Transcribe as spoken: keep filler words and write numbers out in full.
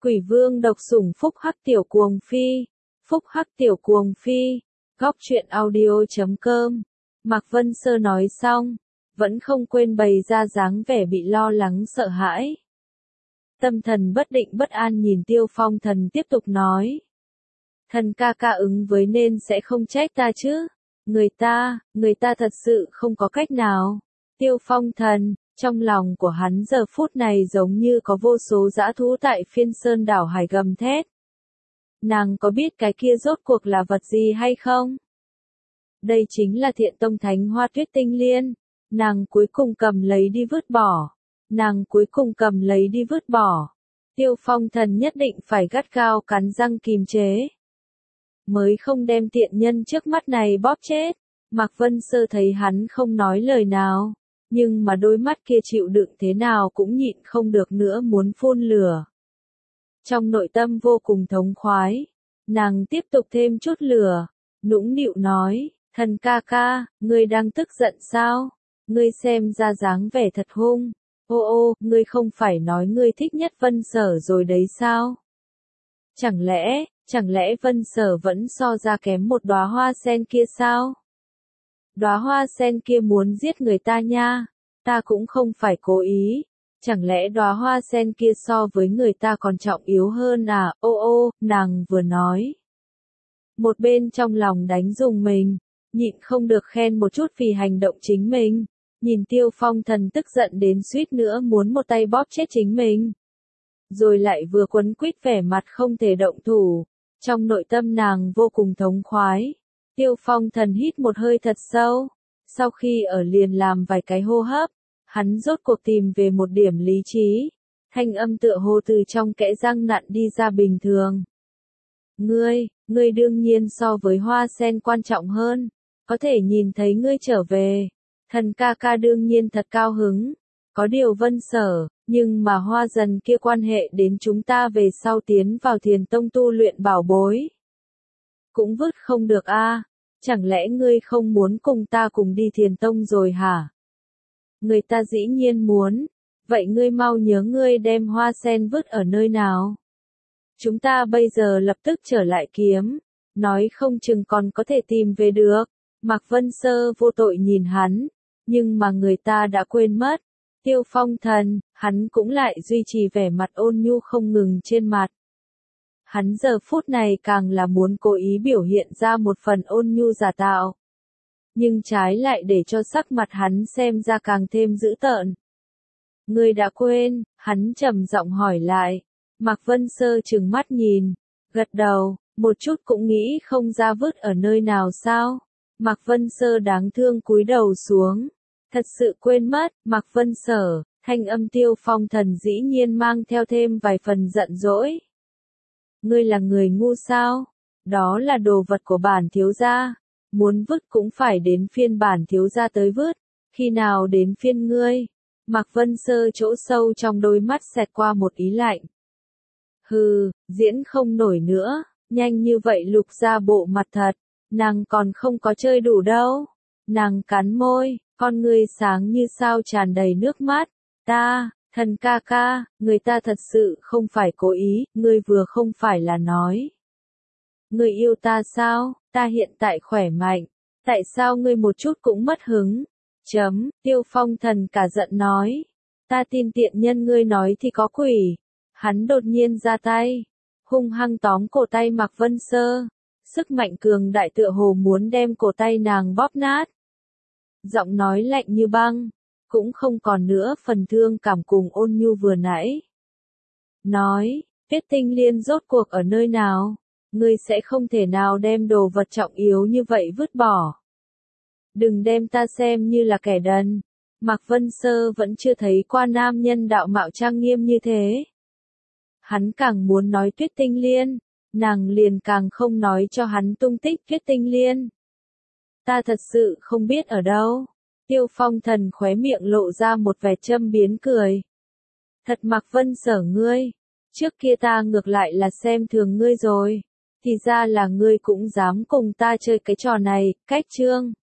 Quỷ vương độc sủng phúc hắc tiểu cuồng phi, phúc hắc tiểu cuồng phi, góc truyện audio chấm com. Mạc Vân Sơ nói xong, vẫn không quên bày ra dáng vẻ bị lo lắng sợ hãi. Tâm thần bất định bất an nhìn Tiêu Phong Thần tiếp tục nói. Thần ca ca ứng với nên sẽ không trách ta chứ. Người ta, người ta thật sự không có cách nào. Tiêu Phong Thần, trong lòng của hắn giờ phút này giống như có vô số dã thú tại phiên sơn đảo hải gầm thét. Nàng có biết cái kia rốt cuộc là vật gì hay không? Đây chính là Thiện Tông Thánh Hoa Tuyết Tinh Liên. Nàng cuối cùng cầm lấy đi vứt bỏ. Nàng cuối cùng cầm lấy đi vứt bỏ. Tiêu Phong Thần nhất định phải gắt gao cắn răng kìm chế. Mới không đem tiện nhân trước mắt này bóp chết. Mạc Vân Sơ thấy hắn không nói lời nào. Nhưng mà đôi mắt kia chịu đựng thế nào cũng nhịn không được nữa muốn phun lửa. Trong nội tâm vô cùng thống khoái. Nàng tiếp tục thêm chút lửa. Nũng nịu nói, thần ca ca, ngươi đang tức giận sao? Ngươi xem ra dáng vẻ thật hung. Ô ô, ngươi không phải nói ngươi thích nhất Vân Sở rồi đấy sao? Chẳng lẽ, chẳng lẽ Vân Sở vẫn so ra kém một đóa hoa sen kia sao? Đóa hoa sen kia muốn giết người ta nha, ta cũng không phải cố ý. Chẳng lẽ đóa hoa sen kia so với người ta còn trọng yếu hơn à? Ô ô, nàng vừa nói. Một bên trong lòng đánh rùng mình, nhịn không được khen một chút vì hành động chính mình. Nhìn Tiêu Phong Thần tức giận đến suýt nữa muốn một tay bóp chết chính mình. Rồi lại vừa quấn quýt vẻ mặt không thể động thủ. Trong nội tâm nàng vô cùng thống khoái. Tiêu Phong Thần hít một hơi thật sâu. Sau khi ở liền làm vài cái hô hấp, hắn rốt cuộc tìm về một điểm lý trí. Thanh âm tựa hồ từ trong kẽ răng nặn đi ra bình thường. Ngươi, ngươi đương nhiên so với hoa sen quan trọng hơn. Có thể nhìn thấy ngươi trở về. Thần ca ca đương nhiên thật cao hứng. Có điều Vân Sở, nhưng mà hoa dần kia quan hệ đến chúng ta về sau tiến vào Thiền Tông tu luyện bảo bối. Cũng vứt không được a. Chẳng lẽ ngươi không muốn cùng ta cùng đi Thiền Tông rồi hả? Người ta dĩ nhiên muốn. Vậy ngươi mau nhớ ngươi đem hoa sen vứt ở nơi nào? Chúng ta bây giờ lập tức trở lại kiếm. Nói không chừng còn có thể tìm về được. Mạc Vân Sơ vô tội nhìn hắn. Nhưng mà người ta đã quên mất. Tiêu Phong Thần, hắn cũng lại duy trì vẻ mặt ôn nhu không ngừng trên mặt. Hắn giờ phút này càng là muốn cố ý biểu hiện ra một phần ôn nhu giả tạo. Nhưng trái lại để cho sắc mặt hắn xem ra càng thêm dữ tợn. Ngươi đã quên, hắn trầm giọng hỏi lại. Mạc Vân Sơ trừng mắt nhìn, gật đầu, một chút cũng nghĩ không ra vứt ở nơi nào sao. Mạc Vân Sơ đáng thương cúi đầu xuống. Thật sự quên mất, Mạc Vân Sở, thanh âm Tiêu Phong Thần dĩ nhiên mang theo thêm vài phần giận dỗi. Ngươi là người ngu sao? Đó là đồ vật của bản thiếu gia. Muốn vứt cũng phải đến phiên bản thiếu gia tới vứt. Khi nào đến phiên ngươi? Mạc Vân Sơ chỗ sâu trong đôi mắt xẹt qua một ý lạnh. Hừ, diễn không nổi nữa, nhanh như vậy lục ra bộ mặt thật. Nàng còn không có chơi đủ đâu. Nàng cắn môi, con ngươi sáng như sao tràn đầy nước mắt. Ta, thần ca ca, người ta thật sự không phải cố ý, ngươi vừa không phải là nói. Ngươi yêu ta sao, ta hiện tại khỏe mạnh, tại sao ngươi một chút cũng mất hứng? Chấm, Tiêu Phong Thần cả giận nói. Ta tin tiện nhân ngươi nói thì có quỷ. Hắn đột nhiên ra tay, hung hăng tóm cổ tay Mạc Vân Sơ. Sức mạnh cường đại tựa hồ muốn đem cổ tay nàng bóp nát. Giọng nói lạnh như băng, cũng không còn nữa phần thương cảm cùng ôn nhu vừa nãy. Nói, Tuyết Tinh Liên rốt cuộc ở nơi nào? Ngươi sẽ không thể nào đem đồ vật trọng yếu như vậy vứt bỏ. Đừng đem ta xem như là kẻ đần. Mạc Vân Sơ vẫn chưa thấy qua nam nhân đạo mạo trang nghiêm như thế. Hắn càng muốn nói Tuyết Tinh Liên. Nàng liền càng không nói cho hắn tung tích Tuyết Tinh Liên. Ta thật sự không biết ở đâu. Tiêu Phong Thần khóe miệng lộ ra một vẻ châm biếm cười. Thật Mạc Vân Sở ngươi. Trước kia ta ngược lại là xem thường ngươi rồi. Thì ra là ngươi cũng dám cùng ta chơi cái trò này, cách chương.